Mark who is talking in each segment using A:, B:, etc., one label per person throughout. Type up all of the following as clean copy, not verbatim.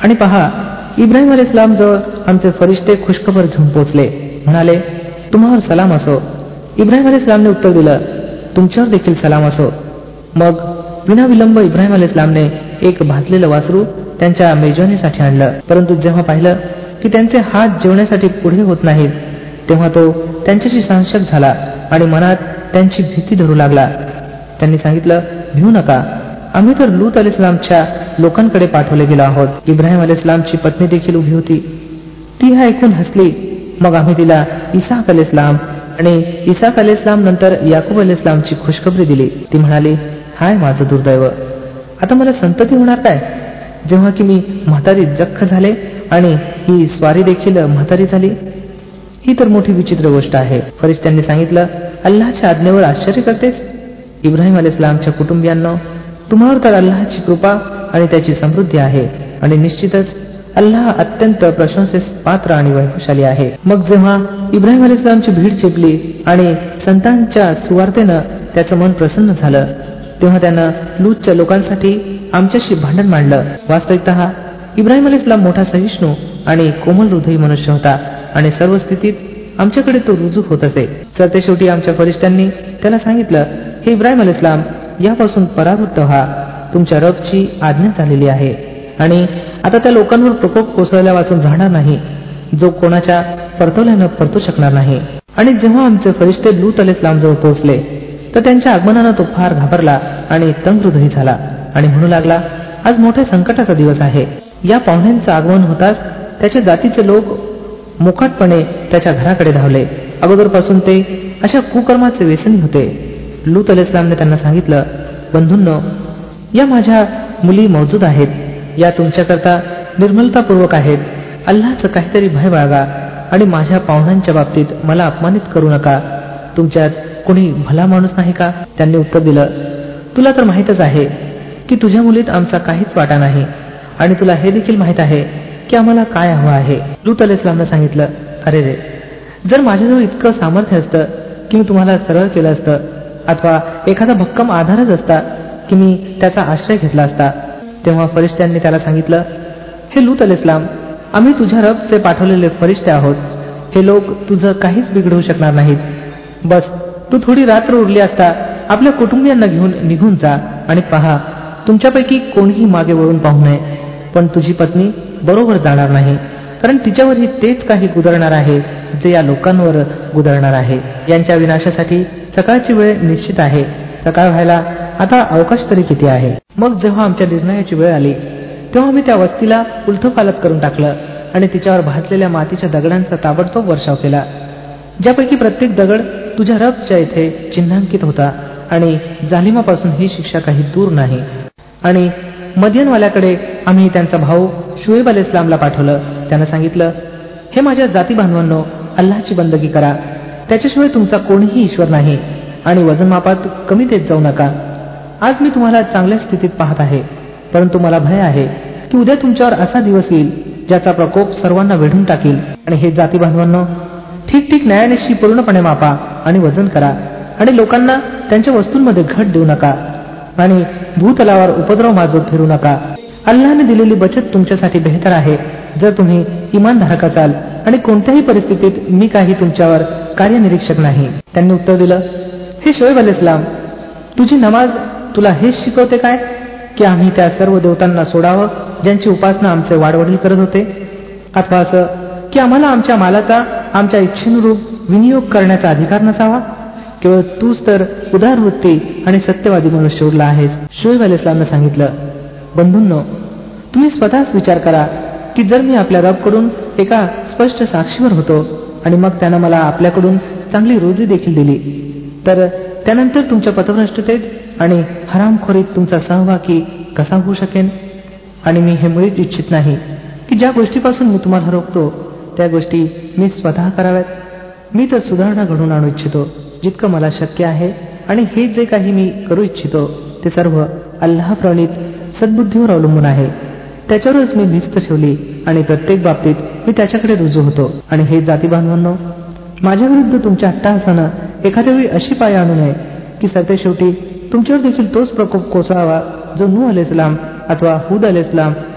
A: आणि पहा, इब्राहिम अलैहिस्सलाम जवळ आमचे फरिश्ते खुशखबर घेऊन पोचले. म्हणाले, तुम्हावर सलाम असो. इब्राहिम अलैहिस्सलामने उत्तर दिलं, तुमच्यावर देखील सलाम असो. मग विनाविलंब इब्राहिम अलैहिस्सलामने एक भाजलेलं वासरू त्यांच्या मेजवानीसाठी आणलं. परंतु जेव्हा पाहिलं की त्यांचे हात जेवण्यासाठी पुढे होत नाहीत, तेव्हा तो त्यांच्याशी संशय झाला आणि मनात त्यांची भीती धरू लागला. त्यांनी सांगितलं, भिवू नका, आम्ही तर लूत अलैहिस्सलामच्या लोकांकडे पाठवले गेलो आहोत. इब्राहिम अलैहिस्सलामची पत्नी देखील उभी होती. ती हे ऐकून हसली. मग आम्ही तिला इसाक अलैहिस्सलाम आणि इसाक अलैहिस्सलाम नंतर याकूब अलैहिस्सलामची खुशखबरी दिली. ती म्हणाली, हाय माझं दुर्दैव, आता मला संतती होणार काय, जेव्हा की मी म्हातारी जख्ख झाले आणि ही स्वारी देखील म्हातारी झाली. ही तर मोठी विचित्र गोष्ट आहे. फरिश्त्यांनी सांगितलं, अल्लाहच्या आज्ञेवर आश्चर्य करतेस. इब्राहिम अलैहिस्सलामच्या कुटुंबियांनो, तुम्हावर तर अल्लाहची कृपा आणि त्याची समृद्धी आहे आणि निश्चितच अल्लाह अत्यंत प्रशंसेस पात्र आणि वैभवशाली आहे. मग जेव्हा इब्राहिम अलैहिस्सलामची भीड चेपली आणि संतांच्या सुवार्तेनं त्याचं मन प्रसन्न झालं, तेव्हा त्यानं लूतच्या लोकांसाठी आमच्याशी भांडण मांडलं. वास्तविकतः इब्राहिम अलैहिस्सलाम मोठा सहिष्णू आणि कोमल हृदयी मनुष्य होता आणि सर्व स्थितीत आमच्याकडे तो रुजू होत असे. सरते शेवटी आमच्या फरिश्त्यांनी त्याला सांगितलं, हे इब्राहिम अलैहिस्सलाम, यापासून परावृत्त व्हा, तुमच्या रबची आज्ञा झालेली आहे आणि आता त्या लोकांवर प्रकोप कोसळल्या वाचून राहणार नाही जो कोणाच्या परतवल्यानं परतू शकणार नाही. आणि जेव्हा आमचे फरिश्ते लूत अलैहिस्सलाम जवळ पोहोचले तर त्यांच्या आगमनानं तो फार घाबरला आणि तंग हृदयी झाला आणि म्हणू लागला, आज मोठ्या संकटाचा दिवस आहे. या पाहुण्यांचं आगमन होताच त्याच्या जातीचे लोक मोकाटपणे त्याच्या घराकडे धावले. अगोदरपासून ते अशा कुकर्माचे व्यसनी होते. लूत अलैहिस्सलामने त्यांना सांगितलं, बंधूंनो, या माझ्या मुली मौजूद आहेत, या तुमच्याकरता निर्मलतापूर्वक आहेत. अल्लाहचं काहीतरी भय बाळगा आणि माझ्या पाहुण्यांच्या बाबतीत मला अपमानित करू नका. तुमच्यात कोणी भला माणूस नाही का? त्यांनी उत्तर दिलं, तुला तर माहीतच आहे की तुझ्या मुलीत आमचा काहीच वाटा नाही आणि तुला हे देखील माहीत आहे की आम्हाला काय हवं आहे. लूत अलैहिस्सलामने सांगितलं, अरे रे, जर माझ्याजवळ इतकं सामर्थ्य असतं की मी तुम्हाला सरळ केलं असतं, अथवा एखादा भक्कम आधारच असता की मी त्याचा आश्रय घेतला असता. तेव्हा फरिश्त्यांनी त्याला सांगितलं, हे लूत अलैहिस्सलाम, आम्ही तुझ्या रबचे पाठवलेले फरिश्ते आहोत. हे लोक तुझं काहीच बिघडवू शकणार नाहीत. बस तू थोडी रात्र उरली असता आपल्या कुटुंबियांना घेऊन निघून जा आणि पहा, तुमच्यापैकी कोणीही मागे वळून पाहू नये. पण तुझी पत्नी बरोबर जाणार नाही, कारण तिच्यावरही तेच काही गुदरणार आहे जे या लोकांवर गुदरणार आहे. यांच्या विनाशासाठी सकाळची वेळ निश्चित आहे. सकाळ व्हायला आता अवकाश तरी किती आहे. मग जेव्हा आमच्या निर्णयाची वेळ आली तेव्हा आम्ही त्या वस्तीला उलथपालथ करून टाकलं आणि तिच्यावर भाजलेल्या मातीच्या दगडांचा ताबडतोब वर्षाव केला, ज्यापैकी प्रत्येक दगड तुझ्या रबच्या इथे चिन्हांकित होता आणि जालिमापासून ही शिक्षा काही दूर नाही. आणि मदियनवाल्याकडे आम्ही त्यांचा भाऊ शुएब अलैहिस्सलामला पाठवलं. त्यानं सांगितलं, हे माझ्या जाती बांधवांनो, अल्लाहची बंदगी करा, त्याच्याशिवाय तुमचा कोणीही ईश्वर नाही आणि वजनमापात कमी देत जाऊ नका. आज मी तुम्हाला चांगल्या स्थितीत पाहत आहे, परंतु मला भय आहे की उद्या तुमच्यावर असा दिवस येईल ज्याचा प्रकोप सर्वांना वेढून टाकील. आणि हे जाती बांधवांनो, ठीक न्यायानिशी पूर्णपणे मापा आणि वजन करा आणि लोकांना त्यांच्या वस्तूंमध्ये घट देऊ नका आणि भूतलावर उपद्रव माजवत फिरू नका. अल्लाहने दिलेली बचत तुमच्यासाठी बेहतर आहे जर तुम्ही इमानधारक असाल आणि कोणत्याही परिस्थितीत मी काही तुमच्यावर कार्यनिरीक्षक नाही. त्यांनी उत्तर दिलं, हे शोएब अलैहिस्सलाम, तुझी नमाज तुला हेच शिकवते काय की आम्ही त्या सर्व देवतांना सोडावं ज्यांची उपासना आमचे वाडवडील करत होते, अथवा असं की आम्हाला आमच्या मालाचा आमच्या इच्छेनुरूप विनियोग करण्याचा अधिकार नसावा? केवळ तूच तर उदारवृत्ती आणि सत्यवादी मनुष्य उरला आहेस. शोएब अलैहिस्सलामने सांगितलं, बंधूंनो, तुम्ही स्वतःच विचार करा की जर मी आपल्या रबकडून एका स्पष्ट साक्षीवर होतो आणि मग त्यानं मला आपल्याकडून चांगली रोजी देखील दिली, तर त्यानंतर तुमच्या पथभ्रष्टतेत आणि हरामखोरीत तुमचा सहभागी कसा होऊ शकेन? आणि मी हे मुळीच इच्छित नाही की ज्या गोष्टीपासून मी तुम्हाला रोखतो त्या गोष्टी मी स्वतः कराव्यात. मी तर सुधारणा घडवून आणू इच्छितो जितकं मला शक्य आहे आणि हे जे काही मी करू इच्छितो ते सर्व अल्लाह प्रणीत सद्बुद्धीवर अवलंबून आहे. त्याच्यावरच मी भिस्त ठेवली आणि प्रत्येक बाबतीत मी त्याच्याकडे रुजू होतो. आणि हे जाती बांधवांनो, माझ्या विरुद्ध तुमच्या अट्टहासानं एखाद्या वेळी अशी पाय आणू नये की सरते शेवटी तुमच्यावर देखील तोच प्रकोप कोसळावा जो नूह अलैहिस्सलाम अथवा हूद अलैहिस्सलाम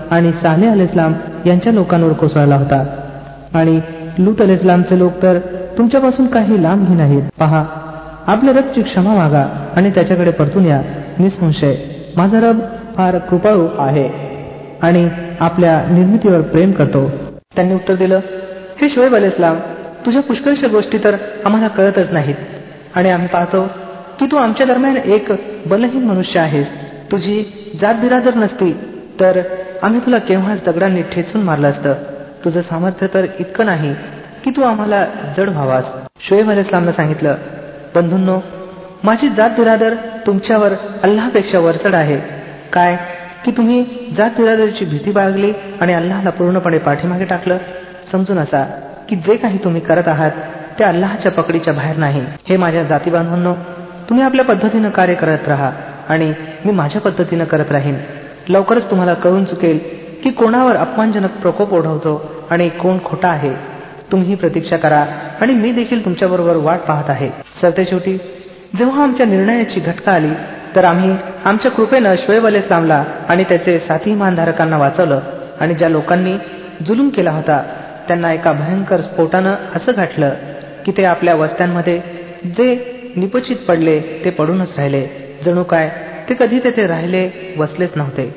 A: आणि सालेह अलैहिस्सलाम यांच्या लोकांवर कोसळला होता. आणि लूत अलैहिस्सलामचे लोक तर तुमच्यापासून काही लांबही नाहीत. पहा, आपल्या रबची क्षमा मागा आणि त्याच्याकडे परतून या. निसंशय माझा रब फार कृपाळू आहे आणि आपल्या निर्मितीवर प्रेम करतो. त्यांनी उत्तर दिलं, हे शुएब अलैहिस्सलाम, तुझ्या पुष्कळशा गोष्टी तर आम्हाला कळतच नाहीत आणि आम्ही पाहतो की तू आमच्या दरम्यान एक बलहीन मनुष्य आहेस. तुझी जात बिरादर नसती तर आम्ही तुला केव्हाच दगडांनी ठेचून मारलं असतं. तुझं सामर्थ्य तर इतकं नाही की तू आम्हाला जड व्हावास. शुएब अलैहिस्सलामनं सांगितलं, बंधूंनो, माझी जात बिरादर तुमच्यावर अल्लाहपेक्षा वरचढ आहे. काय की तुम्ही जात बिरादरीची भीती बाळगली आणि अल्लाहला पूर्णपणे पाठीमागे टाकलं. समजून असा की जे काही तुम्ही करत आहात ते अल्लाहच्या पकडीच्या बाहेर नाही. हे माझ्या जाती बांधवांनो, तुम्ही आपल्या पद्धतीनं कार्य करत राहा आणि मी माझ्या पद्धतीनं करत राहीन. लवकरच तुम्हाला कळून चुकेल की कोणावर अपमानजनक प्रकोप ओढवतो आणि कोण खोटा आहे. तुम्ही प्रतीक्षा करा आणि मी देखील तुमच्याबरोबर वाट पाहत आहे. सरतेशेवटी जेव्हा आमच्या निर्णयाची घटका आली तर आम्ही आमच्या कृपेनं शुएब अलैहिस्सलामला आणि त्याचे साथी इमानधारकांना वाचवलं आणि ज्या लोकांनी जुलूम केला होता त्यांना एका भयंकर स्फोटानं असं गाठलं की ते आपल्या वस्त्यांमध्ये जे निपचित पडले ते पडूनच राहिले, जणू काय ते कधी तेथे राहिले वसलेच नव्हते.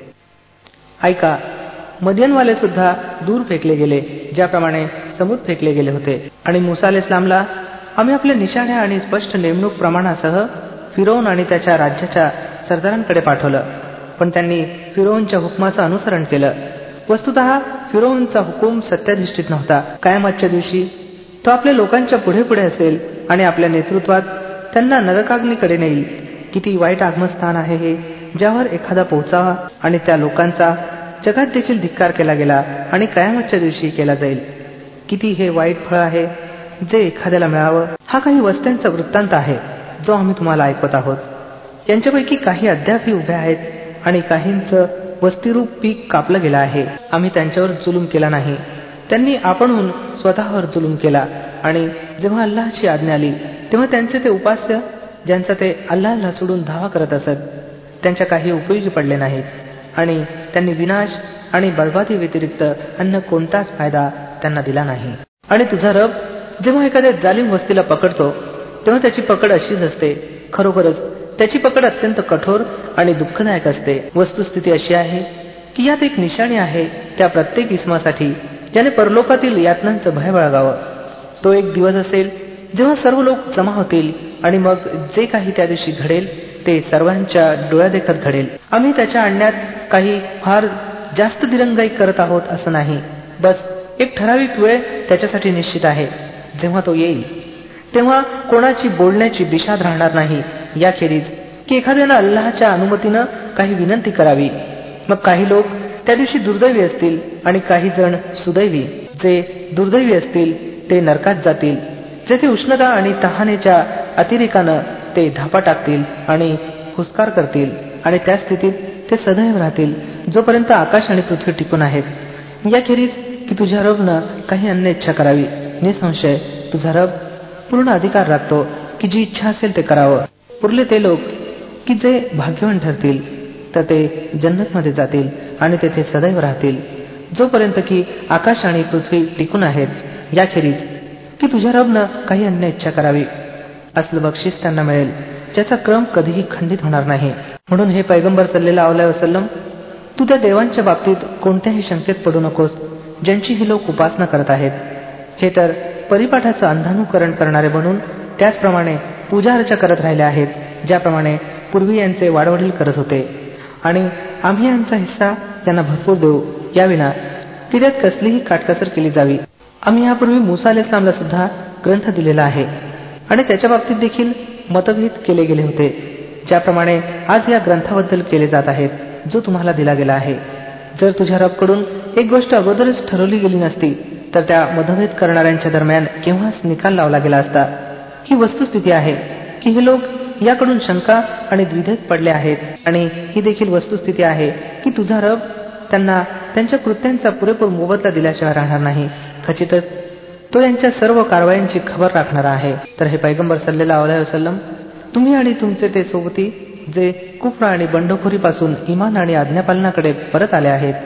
A: ऐका, मदियनवाले सुद्धा दूर फेकले गेले ज्याप्रमाणे समूद फेकले गेले होते. आणि मूसा अलैहिस्सलामला आम्ही आपल्या निशाण्या आणि स्पष्ट नेमणूक प्रमाणासह फिरौन आणि त्याच्या राज्याच्या सरदारांकडे पाठवलं, पण त्यांनी फिरौनच्या हुकमाचं अनुसरण केलं. वस्तुतः फिरौनचा हुकूम सत्याधिष्ठित नव्हता. कयामतच्या दिवशी तो आपल्या लोकांच्या पुढे पुढे असेल आणि आपल्या नेतृत्वात त्यांना नरकाग्नीकडे नेईल. किती वाईट आगमस्थान आहे हे, ज्यावर एखादा पोहोचावा आणि त्या लोकांचा जगात देखील धिक्कार केला गेला आणि कयामतच्या दिवशी केला जाईल. किती हे वाईट फळ आहे जे एखाद्याला मिळावं. हा काही वस्त्यांचा वृत्तांत आहे जो आम्ही तुम्हाला ऐकवत आहोत. यांच्यापैकी काही अद्यापही उभ्या आहेत आणि काहींचं वस्तीरूप पीक कापलं गेलं आहे. आम्ही त्यांच्यावर जुलूम केला नाही, त्यांनी आपणहून स्वतःवर जुलूम केला. आणि जेव्हा अल्लाहची आज्ञा आली तेव्हा त्यांचे ते उपास्य ज्यांचा ते अल्लाहला सोडून धावा करत असत त्यांच्या काही उपयोगी पडले नाहीत आणि त्यांनी विनाश आणि बरबादी व्यतिरिक्त अन्य कोणताच फायदा त्यांना दिला नाही. आणि तुझा रब जेव्हा एखाद्या जालिम वस्तीला पकडतो तेव्हा त्याची पकड अशीच असते. खरोखरच त्याची पकड अत्यंत कठोर आणि दुःखदायक असते. वस्तुस्थिती अशी आहे की यात एक निशाणी आहे त्या प्रत्येक इस्मासाठी ज्याने परलोकातील यातनांचं भय बाळगावं. तो एक दिवस असेल जेव्हा सर्व लोक जमा होतील आणि मग जे काही त्या दिवशी घडेल ते सर्वांच्या डोळ्यादेखत घडेल. आम्ही त्याच्या आणण्यात काही फार जास्त दिरंगाई करत आहोत असं नाही. बस एक ठराविक वेळ त्याच्यासाठी निश्चित आहे. जेव्हा तो येईल तेव्हा कोणाची बोलण्याची बिशाद राहणार नाही याखेरीज की एखाद्यानं अल्लाहच्या अनुमतीनं काही विनंती करावी. मग काही लोक त्या दिवशी दुर्दैवी असतील आणि काही जण सुदैवी. जे दुर्दैवी असतील ते नरकात जातील, जेथे उष्णता आणि तहानेच्या अतिरेकानं ते धापा टाकतील आणि हुसकार करतील आणि त्या स्थितीत ते सदैव राहतील जोपर्यंत आकाश आणि पृथ्वी टिकून आहेत. याखेरीज की तुझ्या रबनं काही अन्य इच्छा करावी. निसंशय तुझा रब पूर्ण अधिकार राखतो की जी इच्छा असेल ते करावं. उरले ते लोक की जे भाग्यवान ठरतील तर ते जन्नतमध्ये जातील आणि तेथे सदैव राहतील जोपर्यंत की आकाश आणि पृथ्वी टिकून आहेत. याखेरीज की तुझ्या रबनं काही अन्य इच्छा करावी. असलं बक्षीस त्यांना मिळेल ज्याचा क्रम कधीही खंडित होणार नाही. म्हणून हे पैगंबर सल्लल्लाहु अलैहि वसल्लम, तू त्या देवांच्या बाबतीत कोणत्याही शंकेत पडू नकोस ज्यांची ही लोक उपासना करत आहेत. हे तर परिपाठाचं अंधानुकरण करणारे बनून त्याचप्रमाणे पूजा अर्चा करत राहिले आहेत ज्याप्रमाणे पूर्वी यांचे वाडवडील करत होते. आणि आम्ही यांचा हिस्सा त्यांना भरपूर देऊ याविना की त्यात कसलीही काटकसर केली जावी. आम्ही यापूर्वी मूसा अलैहिस्सलामला सुद्धा ग्रंथ दिलेला आहे आणि त्याच्या बाबतीत देखील मतभेद केले गेले होते ज्याप्रमाणे आज या ग्रंथाबद्दल केले जात आहेत जो तुम्हाला दिला गेला आहे. जर तुझ्या रबकडून एक गोष्ट अगोदरच ठरवली गेली नसती तर त्या मतभेद करणाऱ्यांच्या दरम्यान केव्हाच निकाल लावला गेला असता. ही वस्तुस्थिती आहे की हे लोक याकडून शंका आणि द्विधेत पडले आहेत आणि ही देखील वस्तुस्थिती आहे की तुझा रब त्यांना त्यांच्या कृत्यांचा पुरेपूर मोबदला दिल्याशिवाय राहणार नाही. खचितच तो यांच्या सर्व कारवायांची खबर राखणारा आहे. तर हे पैगंबर सल्लल्लाहु अलैहि वसल्लम, तुम्ही आणि तुमचे ते सोबती जे कुफ्र आणि बंडखोरीपासून इमान आणि आज्ञापालनाकडे परत आले आहेत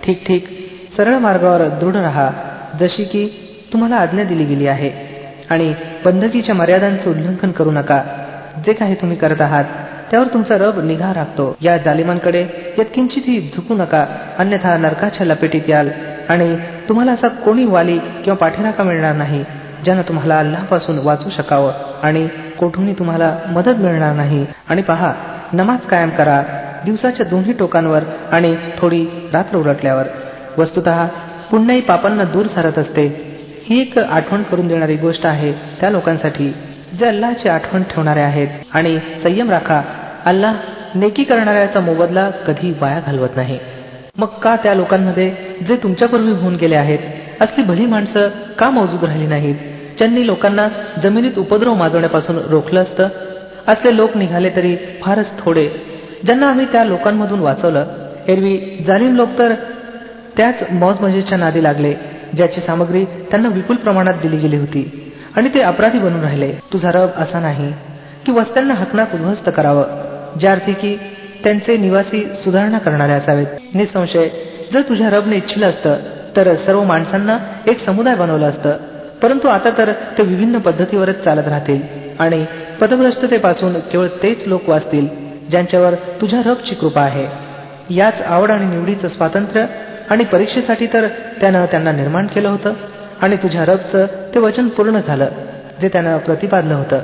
A: ठीक ठीक सरळ मार्गावर दृढ राहा, जशी की तुम्हाला आज्ञा दिली गेली आहे, आणि बंदगीच्या मर्यादांचे उल्लंघन करू नका. जे काही तुम्ही करत आहात त्यावर तुमचा रब निगा राखतो. या जालिमांकडे यत्किंचितही झुकू नका, अन्यथा नरकाच्या लपेटीत याल आणि तुम्हाला असा कोणी वाली किंवा पाठीराखा मिळणार नाही ज्यानं तुम्हाला अल्लाहपासून वाचू शकावं, आणि कोठूनही तुम्हाला मदत मिळणार नाही. आणि पहा, नमाज कायम करा दिवसाच्या दोन्ही टोकांवर आणि थोडी रात्र उलटल्यावर. वस्तुतः पुण्याई पापांना दूर सारत असते. ही एक आठवण करून देणारी गोष्ट आहे त्या लोकांसाठी जे अल्लाहची आठवण ठेवणारे आहेत. आणि संयम राखा, अल्लाह नेकी करणाऱ्याचा मोबदला कधी वाया घालवत नाही. मग का त्या लोकांमध्ये जे तुमच्यापूर्वी होऊन गेले आहेत असली भली माणसं का मौजूद राहिली नाहीत, ज्यांनी लोकांना जमिनीत उपद्रव माजवण्यापासून रोखलं असतं? असले लोक निघाले तरी फारच थोडे, ज्यांना आम्ही त्या लोकांमधून वाचवलं. एरवी जालिम लोक तर त्याच मौज मजेच्या नादी लागले ज्याची सामग्री त्यांना विपुल प्रमाणात दिली गेली होती, आणि ते अपराधी बनून राहिले. तुझा रब असा नाही की वस्त्यांना हकनाक उद्ध्वस्त करावं, ज्या अर्थी की त्यांचे निवासी सुधारणा करणारे असावेत. निसंशय जर तुझ्या रबने इच्छिलं असतं तर सर्व माणसांना एक समुदाय बनवलं असतं, परंतु आता तर ते विभिन्न पद्धतीवरच चालत राहतील, आणि पदभ्रष्टतेपासून केवळ तेच लोक वाचतील ज्यांच्यावर तुझ्या रबची कृपा आहे. याच आवड आणि निवडीचं स्वातंत्र्य आणि परीक्षेसाठी तर त्यानं त्यांना निर्माण केलं होतं, आणि तुझ्या रबचं ते वचन पूर्ण झालं जे त्यानं प्रतिपादलं होतं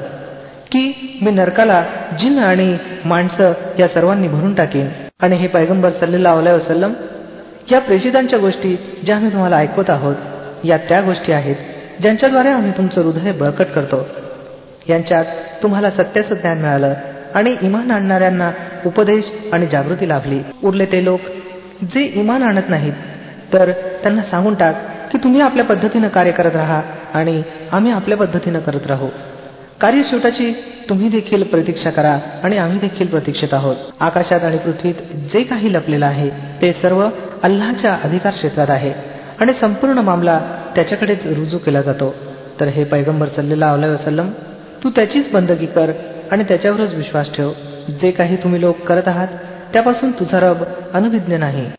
A: की मी नरकाला जिन आणि माणसं या सर्वांनी भरून टाकीन. आणि हे पैगंबर सल्लल्लाहु अलैहि वसल्लम, या प्रेषितांच्या गोष्टी ज्या आम्ही तुम्हाला ऐकवत आहोत या त्या गोष्टी आहेत ज्यांच्याद्वारे आम्ही तुमचं हृदय बळकट करतो. यांच्यात तुम्हाला सत्याचं ज्ञान मिळालं आणि इमान आणणाऱ्यांना उपदेश आणि जागृती लाभली. उरले ते लोक जे इमान आणत नाहीत तर त्यांना सांगून टाक की तुम्ही आपल्या पद्धतीनं कार्य करत राहा आणि आम्ही आपल्या पद्धतीनं करत राहू. कार्यशेवटाची तुम्ही देखील प्रतीक्षा करा आणि आम्ही देखील प्रतीक्षेत आहोत. आकाशात आणि पृथ्वीत जे काही लपलेलं आहे ते सर्व अल्लाहच्या अधिकार क्षेत्रात आहे, आणि संपूर्ण मामला त्याच्याकडेच रुजू केला जातो. तर हे पैगंबर सल्लल्लाहु अलैहि वसल्लम, तू त्याचीच बंदगी कर आणि त्याच्यावरच विश्वास ठेव. जे काही तुम्ही लोक करत आहात त्यापासून तुझा रब अनभिज्ञ नाही.